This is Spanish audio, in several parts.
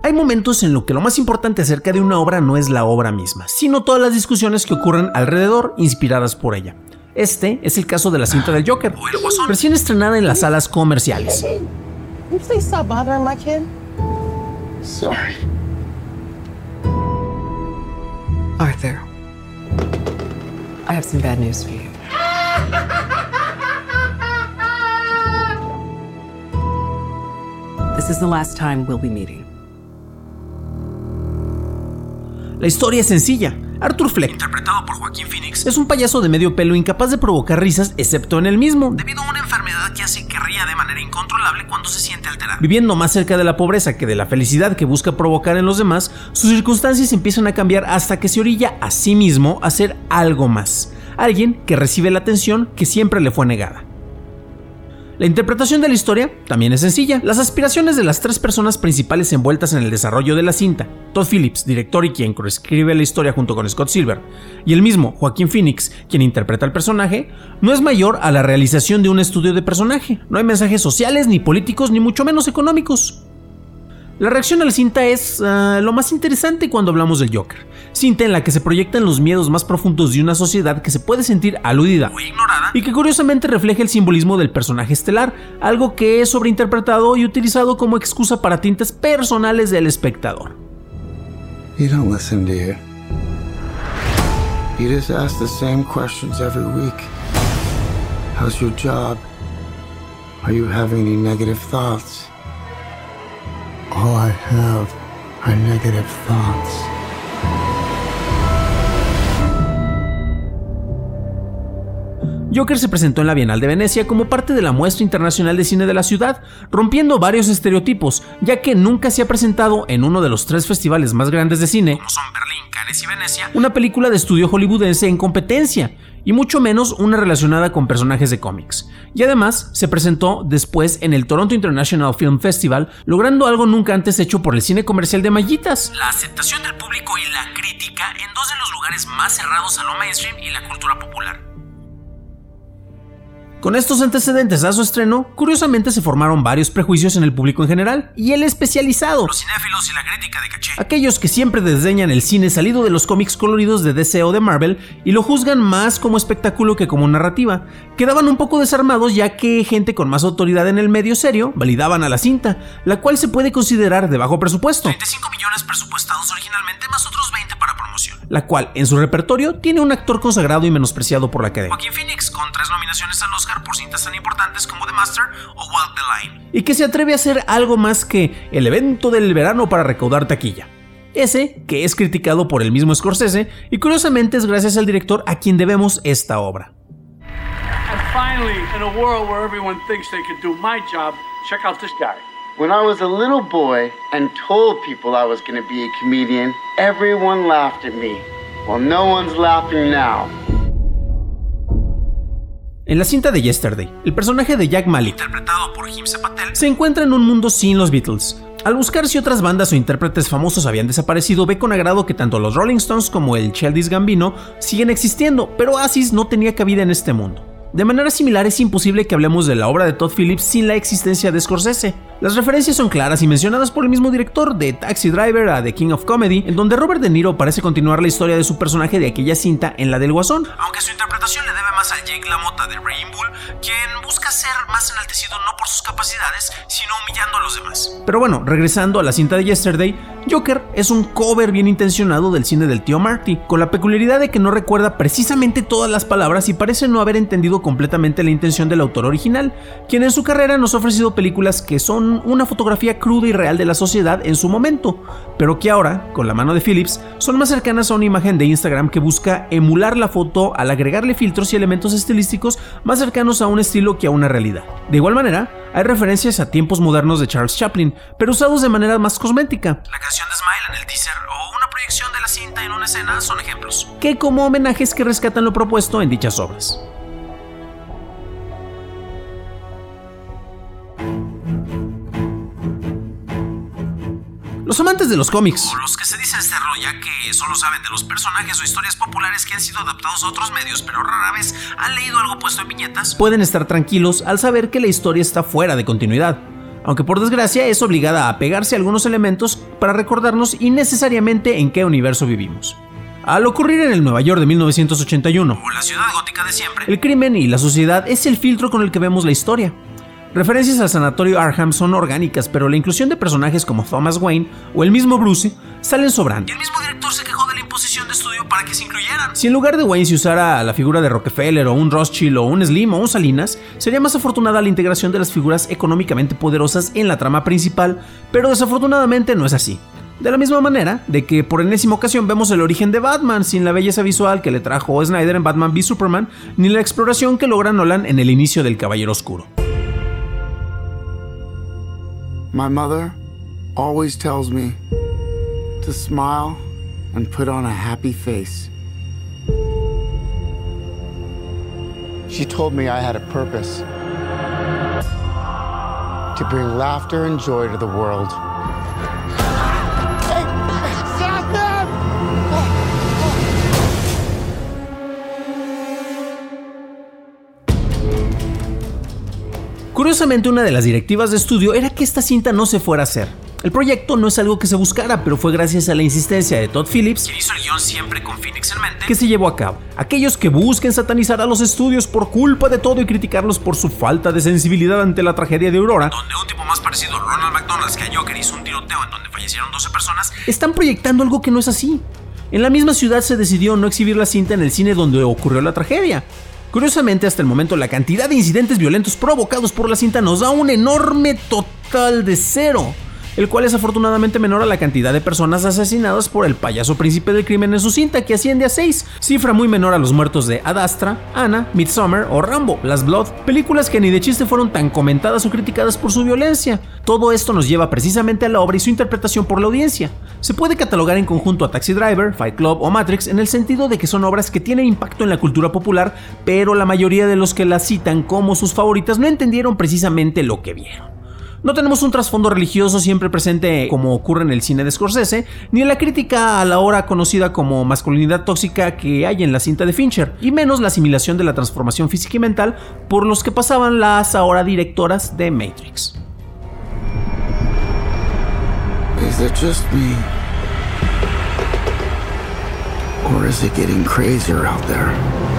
Hay momentos en los que lo más importante acerca de una obra no es la obra misma, sino todas las discusiones que ocurren alrededor inspiradas por ella. Este es el caso de la cinta del Joker, o El Guasón, recién estrenada en las salas comerciales. Sorry. Arthur, I have some bad news for you. This is the last time we'll be meeting. La historia es sencilla. Arthur Fleck, interpretado por Joaquin Phoenix, es un payaso de medio pelo incapaz de provocar risas excepto en él mismo, debido a una enfermedad que hace que ría de manera incontrolable cuando se siente alterado. Viviendo más cerca de la pobreza que de la felicidad que busca provocar en los demás, sus circunstancias empiezan a cambiar hasta que se orilla a sí mismo a ser algo más, alguien que recibe la atención que siempre le fue negada. La interpretación de la historia también es sencilla. Las aspiraciones de las tres personas principales envueltas en el desarrollo de la cinta, Todd Phillips, director y quien coescribe la historia junto con Scott Silver, y el mismo Joaquin Phoenix, quien interpreta al personaje, no es mayor a la realización de un estudio de personaje. No hay mensajes sociales, ni políticos, ni mucho menos económicos. La reacción a la cinta es lo más interesante cuando hablamos del Joker, cinta en la que se proyectan los miedos más profundos de una sociedad que se puede sentir aludida o ignorada y que curiosamente refleja el simbolismo del personaje estelar, algo que es sobreinterpretado y utilizado como excusa para tintes personales del espectador. You don't listen, do you? You just ask the same questions every week. How's your job? Are you having any negative thoughts? All I have are negative thoughts. Joker se presentó en la Bienal de Venecia como parte de la muestra internacional de cine de la ciudad, rompiendo varios estereotipos, ya que nunca se ha presentado en uno de los tres festivales más grandes de cine, como son Berlín, Cannes y Venecia, una película de estudio hollywoodense en competencia, y mucho menos una relacionada con personajes de cómics. Y además se presentó después en el Toronto International Film Festival, logrando algo nunca antes hecho por el cine comercial de mallitas: la aceptación del público y la crítica en dos de los lugares más cerrados a lo mainstream y la cultura popular. Con estos antecedentes a su estreno, curiosamente se formaron varios prejuicios en el público en general y el especializado, los cinéfilos y la crítica de caché, aquellos que siempre desdeñan el cine salido de los cómics coloridos de DC o de Marvel y lo juzgan más como espectáculo que como narrativa. Quedaban un poco desarmados ya que gente con más autoridad en el medio serio validaban a la cinta, la cual se puede considerar de bajo presupuesto, 35 millones presupuestados originalmente más otros 20 para promoción, la cual en su repertorio tiene un actor consagrado y menospreciado por la academia, Joaquin Phoenix, con 3 nominaciones al Oscar por cintas tan importantes como The Master o Walk the Line, y que se atreve a hacer algo más que el evento del verano para recaudar taquilla. Ese que es criticado por el mismo Scorsese, y curiosamente es gracias al director a quien debemos esta obra. And finally, in a world where everyone thinks they can do my job, check out this guy. When I was a little boy and told people I was going to be a comedian, everyone laughed at me. Well, no one's laughing now. En la cinta de Yesterday, el personaje de Jack Malik, interpretado por Himse Patel, se encuentra en un mundo sin los Beatles. Al buscar si otras bandas o intérpretes famosos habían desaparecido, ve con agrado que tanto los Rolling Stones como el Childish Gambino siguen existiendo, pero Oasis no tenía cabida en este mundo. De manera similar, es imposible que hablemos de la obra de Todd Phillips sin la existencia de Scorsese. Las referencias son claras y mencionadas por el mismo director, de Taxi Driver a The King of Comedy, en donde Robert De Niro parece continuar la historia de su personaje de aquella cinta en la del Guasón, aunque su interpretación le debe más al Jake LaMotta de Raging Bull, quien busca ser más enaltecido no por sus capacidades, sino humillando a los demás. Pero bueno, regresando a la cinta de Yesterday, Joker es un cover bien intencionado del cine del tío Marty, con la peculiaridad de que no recuerda precisamente todas las palabras y parece no haber entendido completamente la intención del autor original, quien en su carrera nos ha ofrecido películas que son una fotografía cruda y real de la sociedad en su momento, pero que ahora, con la mano de Phillips, son más cercanas a una imagen de Instagram que busca emular la foto al agregarle filtros y elementos estilísticos más cercanos a un estilo que a una realidad. De igual manera, hay referencias a tiempos modernos de Charles Chaplin, pero usados de manera más cosmética. La canción de Smile en el teaser o una proyección de la cinta en una escena son ejemplos, que como homenajes que rescatan lo propuesto en dichas obras. Los amantes de los cómics, o los que se dicen serlo ya que solo saben de los personajes o historias populares que han sido adaptados a otros medios pero rara vez han leído algo puesto en viñetas, pueden estar tranquilos al saber que la historia está fuera de continuidad. aunque por desgracia es obligada a pegarse a algunos elementos para recordarnos innecesariamente en qué universo vivimos. Al ocurrir en el Nueva York de 1981, o la ciudad gótica de siempre, el crimen y la sociedad es el filtro con el que vemos la historia. Referencias al sanatorio Arkham son orgánicas, pero la inclusión de personajes como Thomas Wayne o el mismo Bruce salen sobrando. Y el mismo director se quejó de la imposición de estudio para que se incluyeran. Si en lugar de Wayne se usara la figura de Rockefeller o un Rothschild o un Slim o un Salinas, sería más afortunada la integración de las figuras económicamente poderosas en la trama principal, pero desafortunadamente no es así. De la misma manera de que por enésima ocasión vemos el origen de Batman sin la belleza visual que le trajo Snyder en Batman v Superman, ni la exploración que logra Nolan en el inicio del Caballero Oscuro. My mother always tells me to smile and put on a happy face. She told me I had a purpose to bring laughter and joy to the world. Hey, stop them! Curiosamente, una de las directivas de estudio era que esta cinta no se fuera a hacer. El proyecto no es algo que se buscara, pero fue gracias a la insistencia de Todd Phillips, quien hizo el guión siempre con Phoenix en mente, que se llevó a cabo. Aquellos que busquen satanizar a los estudios por culpa de todo y criticarlos por su falta de sensibilidad ante la tragedia de Aurora, donde un tipo más parecido a Ronald McDonald que a Joker hizo un tiroteo en donde fallecieron 12 personas, están proyectando algo que no es así. En la misma ciudad se decidió no exhibir la cinta en el cine donde ocurrió la tragedia. Curiosamente, hasta el momento, la cantidad de incidentes violentos provocados por la cinta nos da un enorme total de 0, el cual es afortunadamente menor a la cantidad de personas asesinadas por el payaso príncipe del crimen en su cinta, que asciende a 6, cifra muy menor a los muertos de Ad Astra, Anna, Midsommar o Rambo, Last Blood, películas que ni de chiste fueron tan comentadas o criticadas por su violencia. Todo esto nos lleva precisamente a la obra y su interpretación por la audiencia. Se puede catalogar en conjunto a Taxi Driver, Fight Club o Matrix en el sentido de que son obras que tienen impacto en la cultura popular, pero la mayoría de los que las citan como sus favoritas no entendieron precisamente lo que vieron. No tenemos un trasfondo religioso siempre presente como ocurre en el cine de Scorsese, ni en la crítica a la ahora conocida como masculinidad tóxica que hay en la cinta de Fincher, y menos la asimilación de la transformación física y mental por los que pasaban las ahora directoras de Matrix. Is it just me? Or is it getting crazier out there?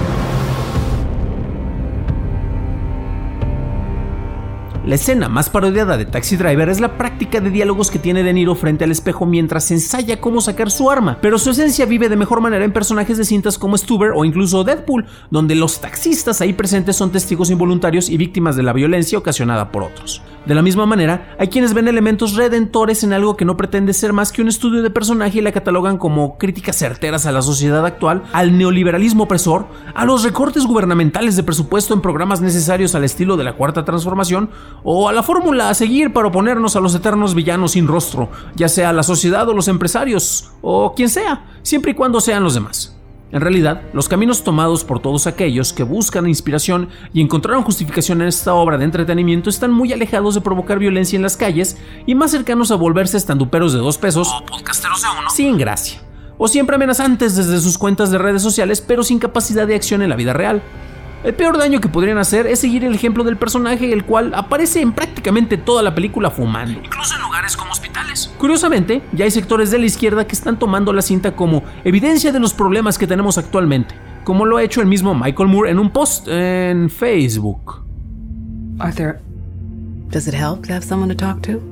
La escena más parodiada de Taxi Driver es la práctica de diálogos que tiene De Niro frente al espejo mientras ensaya cómo sacar su arma, pero su esencia vive de mejor manera en personajes de cintas como Stuber o incluso Deadpool, donde los taxistas ahí presentes son testigos involuntarios y víctimas de la violencia ocasionada por otros. De la misma manera, hay quienes ven elementos redentores en algo que no pretende ser más que un estudio de personaje y la catalogan como críticas certeras a la sociedad actual, al neoliberalismo opresor, a los recortes gubernamentales de presupuesto en programas necesarios al estilo de la Cuarta Transformación, o a la fórmula a seguir para oponernos a los eternos villanos sin rostro, ya sea la sociedad o los empresarios, o quien sea, siempre y cuando sean los demás. En realidad, los caminos tomados por todos aquellos que buscan inspiración y encontraron justificación en esta obra de entretenimiento están muy alejados de provocar violencia en las calles y más cercanos a volverse estanduperos de 2 pesos o podcasteros de 1 sin gracia, o siempre amenazantes desde sus cuentas de redes sociales pero sin capacidad de acción en la vida real. El peor daño que podrían hacer es seguir el ejemplo del personaje, el cual aparece en prácticamente toda la película fumando, incluso en lugares como hospitales. Curiosamente, ya hay sectores de la izquierda que están tomando la cinta como evidencia de los problemas que tenemos actualmente, como lo ha hecho el mismo Michael Moore en un post en Facebook. Arthur, does it help to have someone to talk to?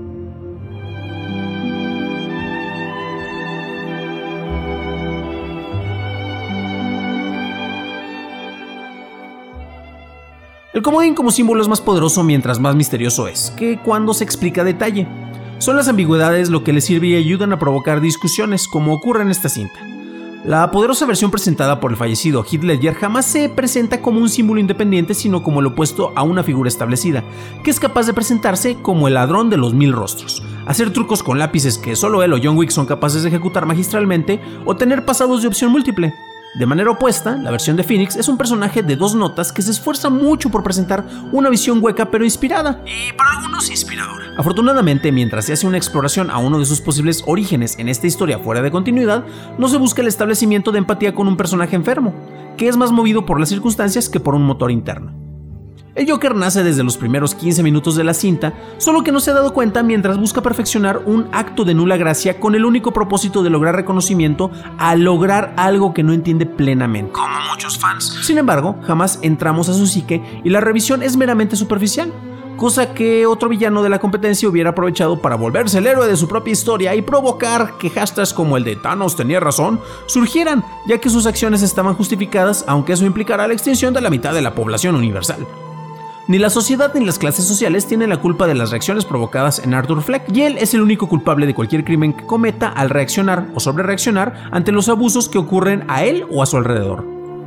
El comodín como símbolo es más poderoso mientras más misterioso es, que cuando se explica a detalle. Son las ambigüedades lo que le sirve y ayudan a provocar discusiones, como ocurre en esta cinta. La poderosa versión presentada por el fallecido Heath Ledger jamás se presenta como un símbolo independiente, sino como el opuesto a una figura establecida, que es capaz de presentarse como el ladrón de los 1000 rostros, hacer trucos con lápices que solo él o John Wick son capaces de ejecutar magistralmente, o tener pasados de opción múltiple. De manera opuesta, la versión de Phoenix es un personaje de 2 notas que se esfuerza mucho por presentar una visión hueca pero inspirada, y para algunos inspiradora. Afortunadamente, mientras se hace una exploración a uno de sus posibles orígenes en esta historia fuera de continuidad, no se busca el establecimiento de empatía con un personaje enfermo, que es más movido por las circunstancias que por un motor interno. El Joker nace desde los primeros 15 minutos de la cinta, solo que no se ha dado cuenta mientras busca perfeccionar un acto de nula gracia con el único propósito de lograr reconocimiento al lograr algo que no entiende plenamente, como muchos fans. Sin embargo, jamás entramos a su psique y la revisión es meramente superficial, cosa que otro villano de la competencia hubiera aprovechado para volverse el héroe de su propia historia y provocar que hashtags como el de Thanos tenía razón surgieran, ya que sus acciones estaban justificadas, aunque eso implicara la extinción de la mitad de la población universal. Ni la sociedad ni las clases sociales tienen la culpa de las reacciones provocadas en Arthur Fleck, y él es el único culpable de cualquier crimen que cometa al reaccionar o sobrereaccionar ante los abusos que ocurren a él o a su alrededor.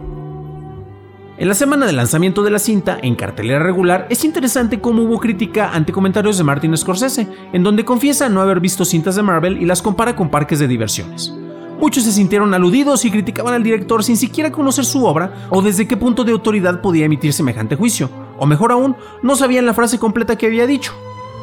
En la semana de lanzamiento de la cinta, en cartelera regular, es interesante cómo hubo crítica ante comentarios de Martin Scorsese, en donde confiesa no haber visto cintas de Marvel y las compara con parques de diversiones. Muchos se sintieron aludidos y criticaban al director sin siquiera conocer su obra o desde qué punto de autoridad podía emitir semejante juicio, o mejor aún, no sabían la frase completa que había dicho.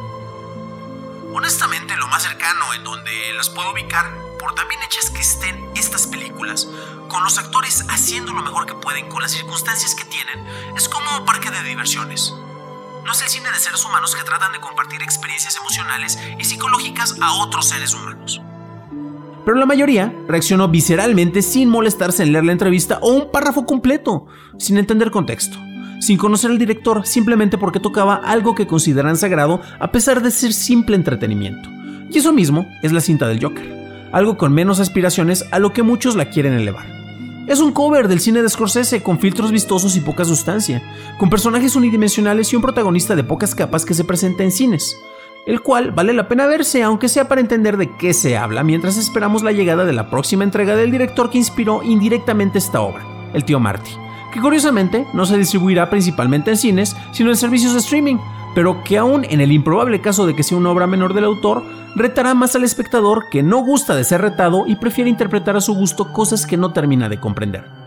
Honestamente, lo más cercano en donde las puedo ubicar, por tan bien hechas que estén estas películas, con los actores haciendo lo mejor que pueden con las circunstancias que tienen, es como un parque de diversiones. No es el cine de seres humanos que tratan de compartir experiencias emocionales y psicológicas a otros seres humanos. Pero la mayoría reaccionó visceralmente sin molestarse en leer la entrevista o un párrafo completo, sin entender contexto, sin conocer al director, simplemente porque tocaba algo que consideran sagrado a pesar de ser simple entretenimiento. Y eso mismo es la cinta del Joker, algo con menos aspiraciones a lo que muchos la quieren elevar. Es un cover del cine de Scorsese con filtros vistosos y poca sustancia, con personajes unidimensionales y un protagonista de pocas capas que se presenta en cines, el cual vale la pena verse, aunque sea para entender de qué se habla mientras esperamos la llegada de la próxima entrega del director que inspiró indirectamente esta obra, el tío Marty, que curiosamente no se distribuirá principalmente en cines, sino en servicios de streaming, pero que aún en el improbable caso de que sea una obra menor del autor, retará más al espectador que no gusta de ser retado y prefiere interpretar a su gusto cosas que no termina de comprender.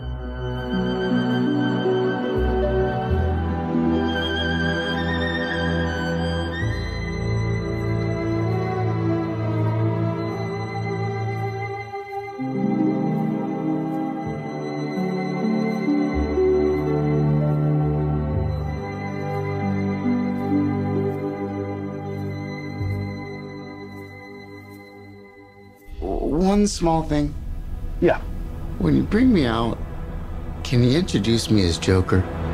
One small thing. Yeah. When you bring me out, can you introduce me as Joker?